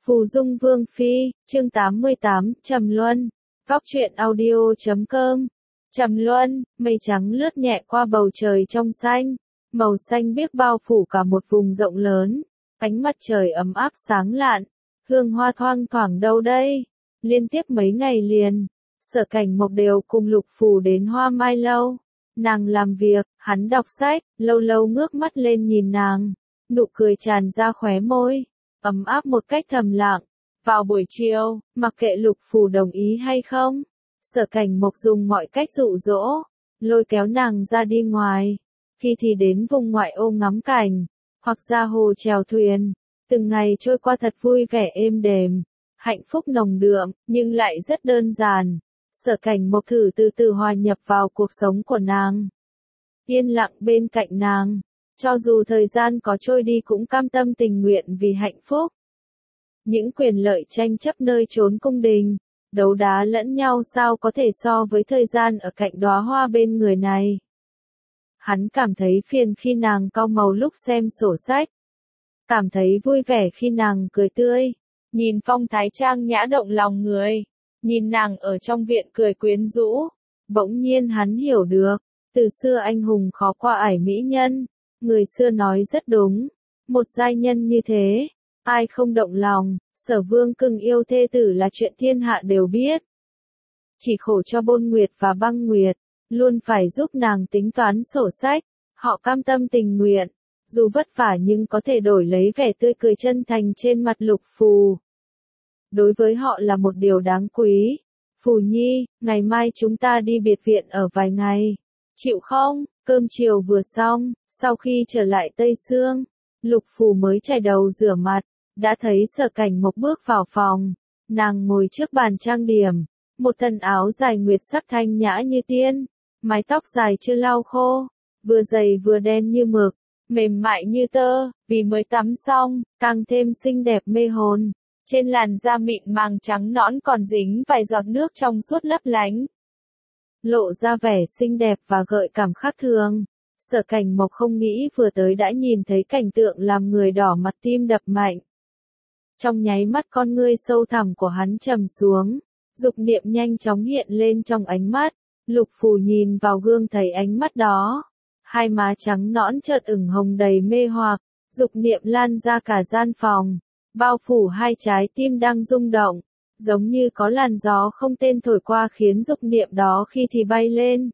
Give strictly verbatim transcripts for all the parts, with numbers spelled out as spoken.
Phù Dung Vương Phi, chương tám mươi tám, Trầm Luân. Góc truyện audio chấm com. Trầm Luân, mây trắng lướt nhẹ qua bầu trời trong xanh, màu xanh biếc bao phủ cả một vùng rộng lớn, ánh mặt trời ấm áp sáng lạn, hương hoa thoang thoảng đâu đây. Liên tiếp mấy ngày liền, Sở Cảnh Mộc đều cùng Lục Phù đến Hoa Mai Lâu. Nàng làm việc, hắn đọc sách, lâu lâu ngước mắt lên nhìn nàng, nụ cười tràn ra khóe môi, ấm áp một cách thầm lặng. Vào buổi chiều, mặc kệ Lục Phù đồng ý hay không, Sở Cảnh Mộc dùng mọi cách dụ dỗ, lôi kéo nàng ra đi ngoài, khi thì đến vùng ngoại ô ngắm cảnh, hoặc ra hồ chèo thuyền. Từng ngày trôi qua thật vui vẻ êm đềm, hạnh phúc nồng đượm, nhưng lại rất đơn giản. Sở Cảnh Mộc thử từ từ hòa nhập vào cuộc sống của nàng, yên lặng bên cạnh nàng, cho dù thời gian có trôi đi cũng cam tâm tình nguyện vì hạnh phúc. Những quyền lợi tranh chấp nơi chốn cung đình, đấu đá lẫn nhau sao có thể so với thời gian ở cạnh đóa hoa bên người này. Hắn cảm thấy phiền khi nàng cau mày lúc xem sổ sách, cảm thấy vui vẻ khi nàng cười tươi, nhìn phong thái trang nhã động lòng người, nhìn nàng ở trong viện cười quyến rũ. Bỗng nhiên hắn hiểu được, từ xưa anh hùng khó qua ải mỹ nhân, người xưa nói rất đúng, một giai nhân như thế, ai không động lòng. Sở Vương cưng yêu thê tử là chuyện thiên hạ đều biết. Chỉ khổ cho Bôn Nguyệt và Băng Nguyệt, luôn phải giúp nàng tính toán sổ sách, họ cam tâm tình nguyện, dù vất vả nhưng có thể đổi lấy vẻ tươi cười chân thành trên mặt Lục Phù. Đối với họ là một điều đáng quý. Phù Nhi, ngày mai chúng ta đi biệt viện ở vài ngày, chịu không? Cơm chiều vừa xong, sau khi trở lại Tây Sương, Lục Phù mới chải đầu rửa mặt, đã thấy Sở Cảnh Mộc bước vào phòng. Nàng ngồi trước bàn trang điểm, một thân áo dài nguyệt sắc thanh nhã như tiên, mái tóc dài chưa lau khô, vừa dày vừa đen như mực, mềm mại như tơ, vì mới tắm xong, càng thêm xinh đẹp mê hồn. Trên làn da mịn màng trắng nõn còn dính vài giọt nước trong suốt lấp lánh, lộ ra vẻ xinh đẹp và gợi cảm khác thường. Sở Cảnh Mộc không nghĩ vừa tới đã nhìn thấy cảnh tượng làm người đỏ mặt tim đập mạnh. Trong nháy mắt con ngươi sâu thẳm của hắn trầm xuống, dục niệm nhanh chóng hiện lên trong ánh mắt. Lục Phù nhìn vào gương thấy ánh mắt đó, hai má trắng nõn chợt ửng hồng đầy mê hoặc, dục niệm lan ra cả gian phòng, bao phủ hai trái tim đang rung động, giống như có làn gió không tên thổi qua khiến dục niệm đó khi thì bay lên,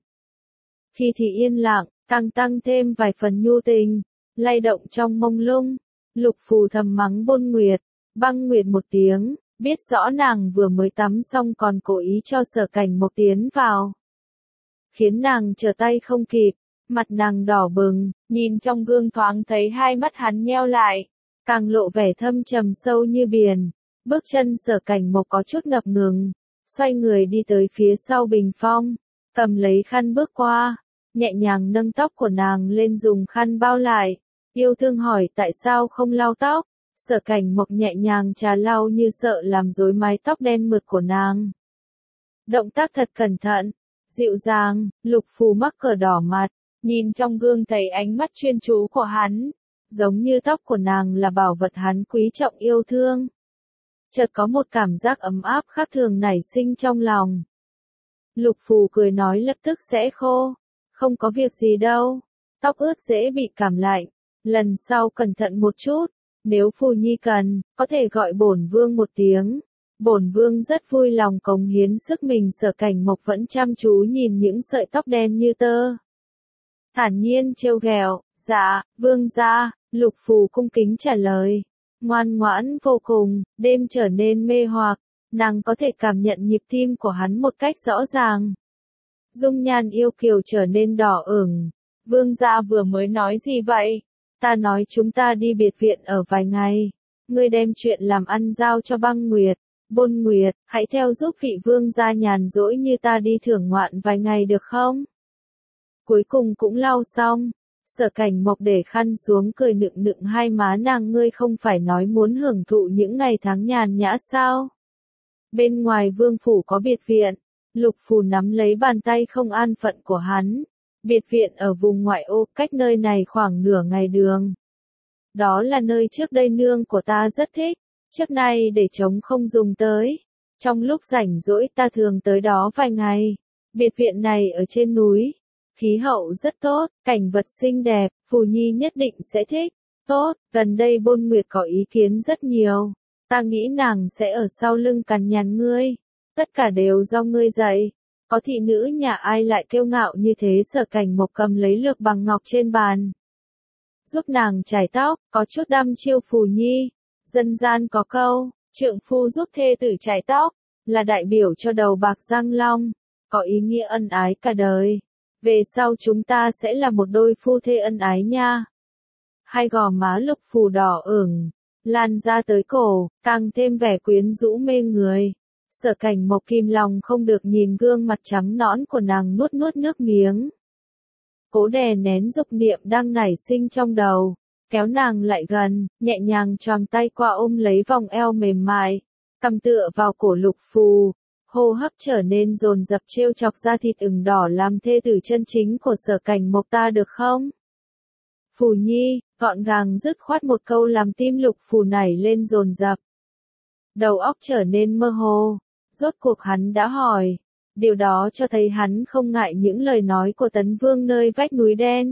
khi thì yên lặng, tăng tăng thêm vài phần nhu tình, lay động trong mông lung. Lục Phù thầm mắng Bôn Nguyệt, Băng Nguyệt một tiếng, biết rõ nàng vừa mới tắm xong còn cố ý cho Sở Cảnh Mộc tiến vào, khiến nàng trở tay không kịp, mặt nàng đỏ bừng, nhìn trong gương thoáng thấy hai mắt hắn nheo lại, càng lộ vẻ thâm trầm sâu như biển. Bước chân Sở Cảnh Mộc có chút ngập ngừng, xoay người đi tới phía sau bình phong, cầm lấy khăn bước qua, nhẹ nhàng nâng tóc của nàng lên dùng khăn bao lại, yêu thương hỏi tại sao không lau tóc. Sở Cảnh Mộc nhẹ nhàng trà lau như sợ làm rối mái tóc đen mượt của nàng. Động tác thật cẩn thận, dịu dàng. Lục Phù mắc cỡ đỏ mặt, nhìn trong gương thấy ánh mắt chuyên chú của hắn, giống như tóc của nàng là bảo vật hắn quý trọng yêu thương. Chợt có một cảm giác ấm áp khác thường nảy sinh trong lòng. Lục Phù cười nói lập tức sẽ khô, không có việc gì đâu, tóc ướt dễ bị cảm lạnh, lần sau cẩn thận một chút. Nếu Phù Nhi cần, có thể gọi bổn vương một tiếng. Bổn vương rất vui lòng cống hiến sức mình. Sở Cảnh Mộc vẫn chăm chú nhìn những sợi tóc đen như tơ, thản nhiên trêu ghẹo. Dạ, vương gia. Lục Phù cung kính trả lời, ngoan ngoãn vô cùng. Đêm trở nên mê hoặc, nàng có thể cảm nhận nhịp tim của hắn một cách rõ ràng. Dung nhan yêu kiều trở nên đỏ ửng. Vương gia vừa mới nói gì vậy? Ta nói chúng ta đi biệt viện ở vài ngày. Ngươi đem chuyện làm ăn giao cho Băng Nguyệt, Bôn Nguyệt, hãy theo giúp vị vương gia nhàn rỗi như ta đi thưởng ngoạn vài ngày được không? Cuối cùng cũng lau xong, Sở Cảnh Mộc để khăn xuống cười nựng nựng hai má nàng. Ngươi không phải nói muốn hưởng thụ những ngày tháng nhàn nhã sao? Bên ngoài vương phủ có biệt viện. Lục Phù nắm lấy bàn tay không an phận của hắn. Biệt viện ở vùng ngoại ô, cách nơi này khoảng nửa ngày đường. Đó là nơi trước đây nương của ta rất thích. Trước nay để trống không dùng tới. Trong lúc rảnh rỗi ta thường tới đó vài ngày. Biệt viện này ở trên núi. Khí hậu rất tốt, cảnh vật xinh đẹp, Phù Nhi nhất định sẽ thích. Tốt, gần đây Bôn Nguyệt có ý kiến rất nhiều. Ta nghĩ nàng sẽ ở sau lưng cằn nhằn ngươi. Tất cả đều do ngươi dạy. Có thị nữ nhà ai lại kiêu ngạo như thế. Sở Cảnh Mộc cầm lấy lược bằng ngọc trên bàn. Giúp nàng chải tóc, có chút đăm chiêu Phù Nhi. Dân gian có câu, trượng phu giúp thê tử chải tóc, là đại biểu cho đầu bạc răng long, có ý nghĩa ân ái cả đời. Về sau chúng ta sẽ là một đôi phu thê ân ái nha. Hai gò má Lục Phù đỏ ửng, lan ra tới cổ, càng thêm vẻ quyến rũ mê người. Sở Cảnh Mộc kìm lòng không được nhìn gương mặt trắng nõn của nàng, nuốt nuốt nước miếng. Cố đè nén dục niệm đang nảy sinh trong đầu, kéo nàng lại gần, nhẹ nhàng choàng tay qua ôm lấy vòng eo mềm mại, cầm tựa vào cổ Lục Phù, hô hấp trở nên dồn dập trêu chọc da thịt ửng đỏ làm thê tử chân chính của Sở Cảnh Mộc ta được không? Phù Nhi, gọn gàng dứt khoát một câu làm tim Lục Phù nảy lên dồn dập. Đầu óc trở nên mơ hồ, rốt cuộc hắn đã hỏi. Điều đó cho thấy hắn không ngại những lời nói của Tấn Vương nơi vách núi đen.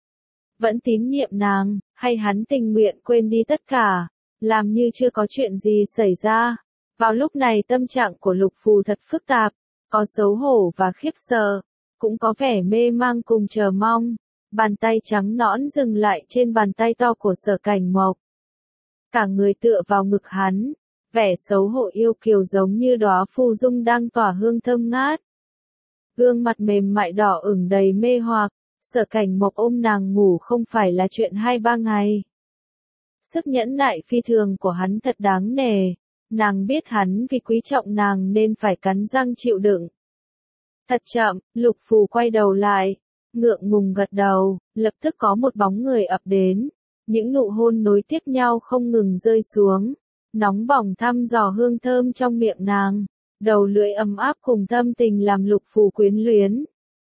Vẫn tín nhiệm nàng, hay hắn tình nguyện quên đi tất cả, làm như chưa có chuyện gì xảy ra. Vào lúc này tâm trạng của Lục Phù thật phức tạp, có xấu hổ và khiếp sợ, cũng có vẻ mê mang cùng chờ mong. Bàn tay trắng nõn dừng lại trên bàn tay to của Sở Cảnh Mộc. Cả người tựa vào ngực hắn, vẻ xấu hổ yêu kiều giống như đóa phù dung đang tỏa hương thơm ngát. Gương mặt mềm mại đỏ ửng đầy mê hoặc, Sở Cảnh Mộc ôm nàng ngủ không phải là chuyện hai ba ngày. Sức nhẫn nại phi thường của hắn thật đáng nể, nàng biết hắn vì quý trọng nàng nên phải cắn răng chịu đựng. Thật chậm, Lục Phù quay đầu lại, ngượng ngùng gật đầu, lập tức có một bóng người ập đến, những nụ hôn nối tiếp nhau không ngừng rơi xuống. Nóng bỏng thăm dò hương thơm trong miệng nàng, đầu lưỡi ấm áp cùng thâm tình làm Lục Phù quyến luyến.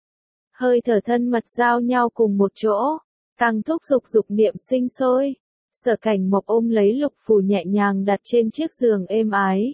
Hơi thở thân mật giao nhau cùng một chỗ, càng thúc giục dục niệm sinh sôi. Sở Cảnh Mộc ôm lấy Lục Phù nhẹ nhàng đặt trên chiếc giường êm ái.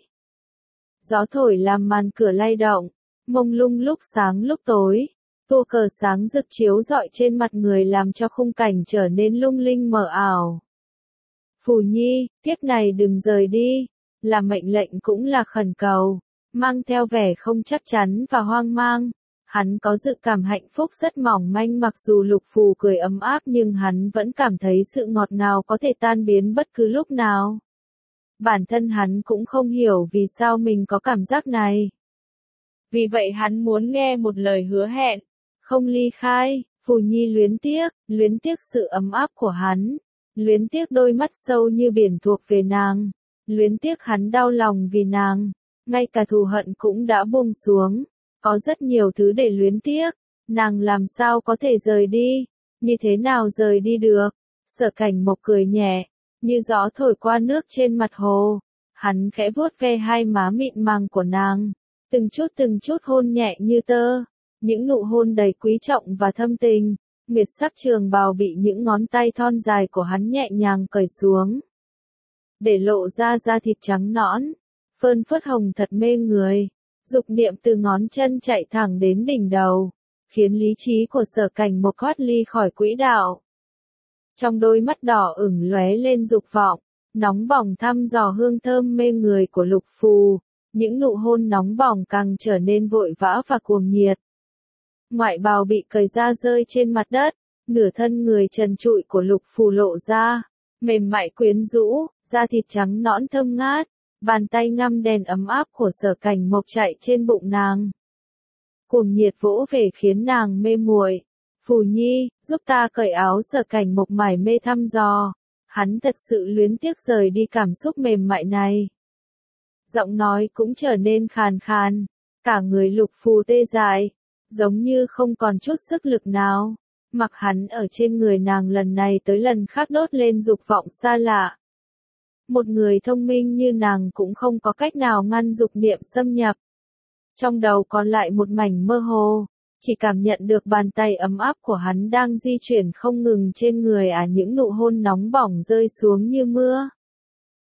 Gió thổi làm màn cửa lay động, mông lung lúc sáng lúc tối, tua cờ sáng rực chiếu rọi trên mặt người làm cho khung cảnh trở nên lung linh mờ ảo. Phù Nhi, kiếp này đừng rời đi, là mệnh lệnh cũng là khẩn cầu, mang theo vẻ không chắc chắn và hoang mang. Hắn có dự cảm hạnh phúc rất mỏng manh, mặc dù Lục Phù cười ấm áp nhưng hắn vẫn cảm thấy sự ngọt ngào có thể tan biến bất cứ lúc nào. Bản thân hắn cũng không hiểu vì sao mình có cảm giác này. Vì vậy hắn muốn nghe một lời hứa hẹn, không ly khai. Phù Nhi luyến tiếc, luyến tiếc sự ấm áp của hắn, luyến tiếc đôi mắt sâu như biển thuộc về nàng, luyến tiếc hắn đau lòng vì nàng, ngay cả thù hận cũng đã buông xuống. Có rất nhiều thứ để luyến tiếc, nàng làm sao có thể rời đi, như thế nào rời đi được. Sở Cảnh Mộc cười nhẹ, như gió thổi qua nước trên mặt hồ, hắn khẽ vuốt ve hai má mịn màng của nàng, từng chút từng chút hôn nhẹ như tơ, những nụ hôn đầy quý trọng và thâm tình. Nguyệt sắc trường bào bị những ngón tay thon dài của hắn nhẹ nhàng cởi xuống, để lộ ra da thịt trắng nõn, phơn phớt hồng thật mê người. Dục niệm từ ngón chân chạy thẳng đến đỉnh đầu, khiến lý trí của Sở Cảnh Mộc thoát ly khỏi quỹ đạo. Trong đôi mắt đỏ ửng lóe lên dục vọng, nóng bỏng thăm dò hương thơm mê người của Lục Phù, những nụ hôn nóng bỏng càng trở nên vội vã và cuồng nhiệt. Ngoại bào bị cởi ra rơi trên mặt đất, nửa thân người trần trụi của Lục Phù lộ ra, mềm mại quyến rũ, da thịt trắng nõn thơm ngát. Bàn tay ngăm đèn ấm áp của Sở Cảnh Mộc chạy trên bụng nàng. Cuồng nhiệt vỗ về khiến nàng mê muội. Phù Nhi, giúp ta cởi áo. Sở Cảnh Mộc mải mê thăm dò. Hắn thật sự luyến tiếc rời đi cảm xúc mềm mại này. Giọng nói cũng trở nên khàn khàn. Cả người Lục Phù tê dại, giống như không còn chút sức lực nào. Mặc hắn ở trên người nàng lần này tới lần khác đốt lên dục vọng xa lạ. Một người thông minh như nàng cũng không có cách nào ngăn dục niệm xâm nhập. Trong đầu còn lại một mảnh mơ hồ, chỉ cảm nhận được bàn tay ấm áp của hắn đang di chuyển không ngừng trên người, à những nụ hôn nóng bỏng rơi xuống như mưa.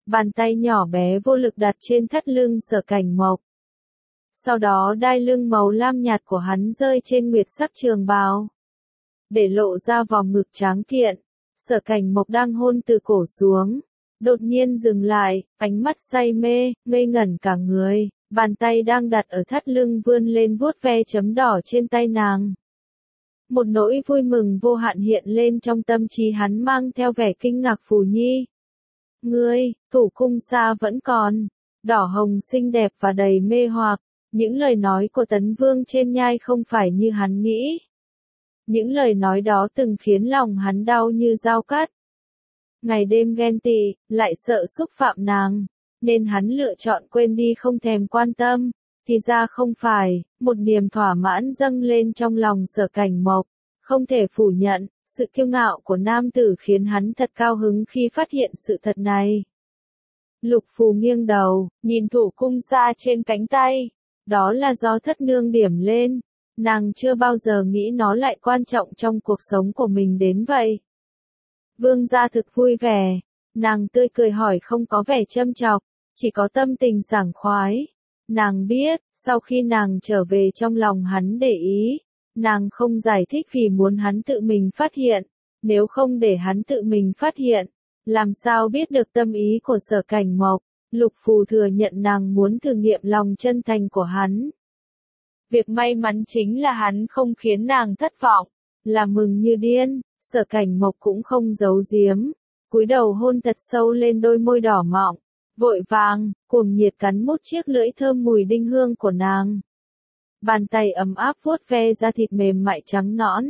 Bàn tay nhỏ bé vô lực đặt trên thắt lưng Sở Cảnh Mộc. Sau đó đai lưng màu lam nhạt của hắn rơi trên nguyệt sắc trường bào, để lộ ra vòng ngực tráng kiện. Sở Cảnh Mộc đang hôn từ cổ xuống, đột nhiên dừng lại, ánh mắt say mê, ngây ngẩn cả người, bàn tay đang đặt ở thắt lưng vươn lên vuốt ve chấm đỏ trên tay nàng. Một nỗi vui mừng vô hạn hiện lên trong tâm trí hắn mang theo vẻ kinh ngạc. Phù Nhi, ngươi, thủ cung xa vẫn còn, đỏ hồng xinh đẹp và đầy mê hoặc. Những lời nói của Tấn Vương trên nhai không phải như hắn nghĩ. Những lời nói đó từng khiến lòng hắn đau như dao cắt. Ngày đêm ghen tị, lại sợ xúc phạm nàng, nên hắn lựa chọn quên đi không thèm quan tâm. Thì ra không phải, một niềm thỏa mãn dâng lên trong lòng Sở Cảnh Mộc. Không thể phủ nhận, sự kiêu ngạo của nam tử khiến hắn thật cao hứng khi phát hiện sự thật này. Lục Phù nghiêng đầu, nhìn thủ cung xa trên cánh tay. Đó là do thất nương điểm lên. Nàng chưa bao giờ nghĩ nó lại quan trọng trong cuộc sống của mình đến vậy. Vương gia thực vui vẻ. Nàng tươi cười hỏi không có vẻ châm chọc, chỉ có tâm tình sảng khoái. Nàng biết, sau khi nàng trở về trong lòng hắn để ý, nàng không giải thích vì muốn hắn tự mình phát hiện. Nếu không để hắn tự mình phát hiện, làm sao biết được tâm ý của Sở Cảnh Mộc. Lục Phù thừa nhận nàng muốn thử nghiệm lòng chân thành của hắn. Việc may mắn chính là hắn không khiến nàng thất vọng, là mừng như điên. Sở Cảnh Mộc cũng không giấu giếm, cúi đầu hôn thật sâu lên đôi môi đỏ mọng, vội vàng, cuồng nhiệt cắn mút chiếc lưỡi thơm mùi đinh hương của nàng. Bàn tay ấm áp vuốt ve da thịt mềm mại trắng nõn,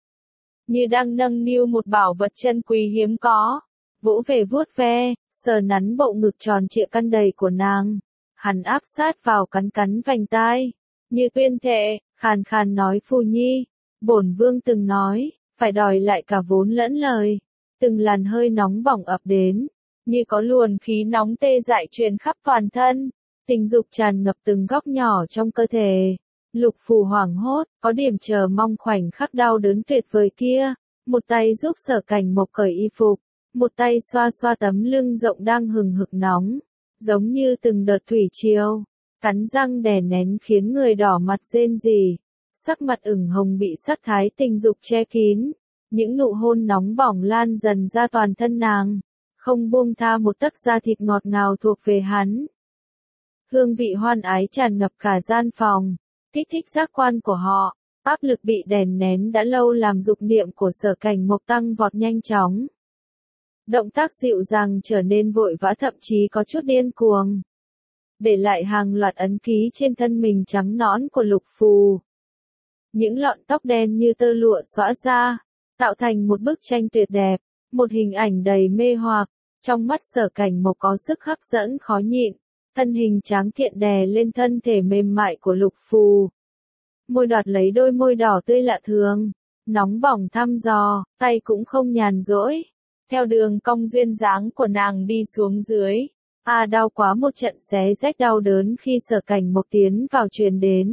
như đang nâng niu một bảo vật chân quý hiếm có. Vỗ về vuốt ve, sờ nắn bộ ngực tròn trịa căng đầy của nàng. Hắn áp sát vào cắn cắn vành tai, như tuyên thệ, khàn khàn nói Phù Nhi, bổn vương từng nói, phải đòi lại cả vốn lẫn lời. Từng làn hơi nóng bỏng ập đến, như có luồng khí nóng tê dại truyền khắp toàn thân. Tình dục tràn ngập từng góc nhỏ trong cơ thể. Lục Phù hoảng hốt, có điểm chờ mong khoảnh khắc đau đớn tuyệt vời kia. Một tay giúp Sở Cảnh Mộc cởi y phục, một tay xoa xoa tấm lưng rộng đang hừng hực nóng, giống như từng đợt thủy triều. Cắn răng đè nén khiến người đỏ mặt rên rỉ, sắc mặt ửng hồng bị sắc thái tình dục che kín. Những nụ hôn nóng bỏng lan dần ra toàn thân nàng, không buông tha một tấc da thịt ngọt ngào thuộc về hắn. Hương vị hoan ái tràn ngập cả gian phòng, kích thích giác quan của họ. Áp lực bị đè nén đã lâu làm dục niệm của Sở Cảnh Mộc tăng vọt nhanh chóng. Động tác dịu dàng trở nên vội vã, thậm chí có chút điên cuồng, để lại hàng loạt ấn ký trên thân mình trắng nõn của Lục Phù. Những lọn tóc đen như tơ lụa xõa ra, tạo thành một bức tranh tuyệt đẹp, một hình ảnh đầy mê hoặc. Trong mắt Sở Cảnh Mộc có sức hấp dẫn khó nhịn, thân hình tráng kiện đè lên thân thể mềm mại của Lục Phù. Môi đoạt lấy đôi môi đỏ tươi lạ thường, nóng bỏng thăm dò, tay cũng không nhàn rỗi. Theo đường cong duyên dáng của nàng đi xuống dưới. À đau quá, một trận xé rách đau đớn khi Sở Cảnh Mộc tiến vào truyền đến.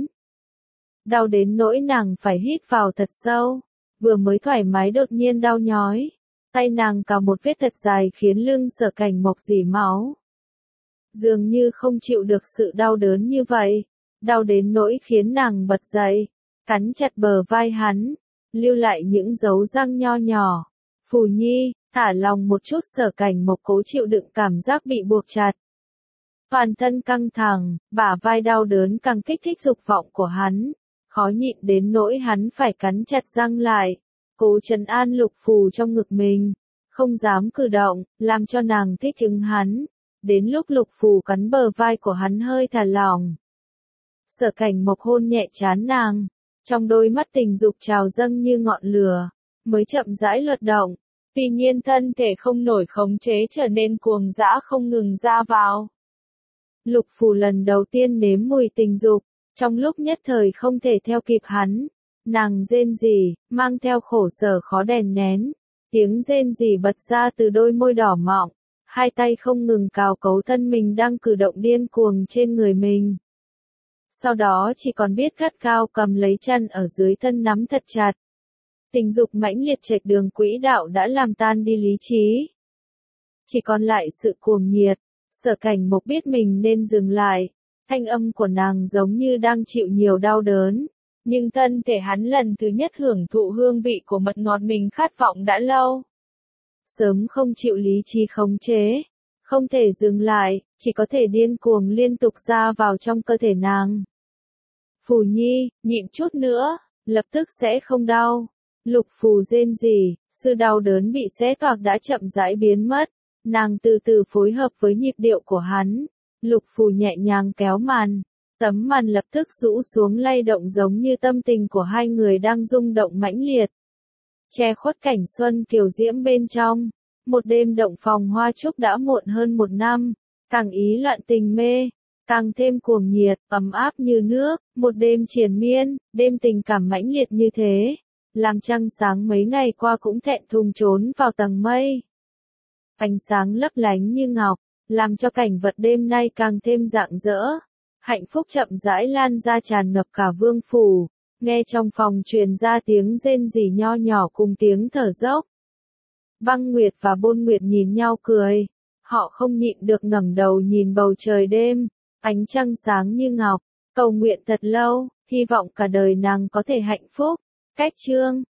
Đau đến nỗi nàng phải hít vào thật sâu. Vừa mới thoải mái đột nhiên đau nhói. Tay nàng cào một vết thật dài khiến lưng Sở Cảnh Mộc rỉ máu. Dường như không chịu được sự đau đớn như vậy. Đau đến nỗi khiến nàng bật dậy, cắn chặt bờ vai hắn, lưu lại những dấu răng nho nhỏ. Phù Nhi, thả lòng một chút. Sở Cảnh Mộc cố chịu đựng cảm giác bị buộc chặt. Toàn thân căng thẳng, bả vai đau đớn càng kích thích dục vọng của hắn. Khó nhịn đến nỗi hắn phải cắn chặt răng lại, cố trấn an Lục Phù trong ngực mình, không dám cử động, làm cho nàng thích ứng hắn. Đến lúc Lục Phù cắn bờ vai của hắn hơi thả lỏng, Sở Cảnh Mộc hôn nhẹ trán nàng, trong đôi mắt tình dục trào dâng như ngọn lửa, mới chậm rãi luật động. Tuy nhiên thân thể không nổi khống chế trở nên cuồng dã không ngừng ra vào. Lục Phù lần đầu tiên nếm mùi tình dục, trong lúc nhất thời không thể theo kịp hắn. Nàng rên rỉ, mang theo khổ sở khó đè nén. Tiếng rên rỉ bật ra từ đôi môi đỏ mọng, hai tay không ngừng cào cấu thân mình đang cử động điên cuồng trên người mình. Sau đó chỉ còn biết gắt gao cầm lấy chân ở dưới thân nắm thật chặt. Tình dục mãnh liệt chệch đường quỹ đạo đã làm tan đi lý trí. Chỉ còn lại sự cuồng nhiệt, Sở Cảnh Mộc biết mình nên dừng lại, thanh âm của nàng giống như đang chịu nhiều đau đớn, nhưng thân thể hắn lần thứ nhất hưởng thụ hương vị của mật ngọt mình khát vọng đã lâu. Sớm không chịu lý trí khống chế, không thể dừng lại, chỉ có thể điên cuồng liên tục ra vào trong cơ thể nàng. Phù Nhi, nhịn chút nữa, lập tức sẽ không đau. Lục Phù rên rỉ, sự đau đớn bị xé toạc đã chậm rãi biến mất, nàng từ từ phối hợp với nhịp điệu của hắn. Lục Phù nhẹ nhàng kéo màn, tấm màn lập tức rũ xuống lay động giống như tâm tình của hai người đang rung động mãnh liệt. Che khuất cảnh xuân kiều diễm bên trong, một đêm động phòng hoa trúc đã muộn hơn một năm, càng ý loạn tình mê, càng thêm cuồng nhiệt, ấm áp như nước, một đêm triền miên, đêm tình cảm mãnh liệt như thế, làm trăng sáng mấy ngày qua cũng thẹn thùng trốn vào tầng mây. Ánh sáng lấp lánh như ngọc, làm cho cảnh vật đêm nay càng thêm rạng rỡ. Hạnh phúc chậm rãi lan ra tràn ngập cả vương phủ, nghe trong phòng truyền ra tiếng rên rỉ nho nhỏ cùng tiếng thở dốc. Băng Nguyệt và Bôn Nguyệt nhìn nhau cười, họ không nhịn được ngẩng đầu nhìn bầu trời đêm, ánh trăng sáng như ngọc, cầu nguyện thật lâu, hy vọng cả đời nàng có thể hạnh phúc. Cách chương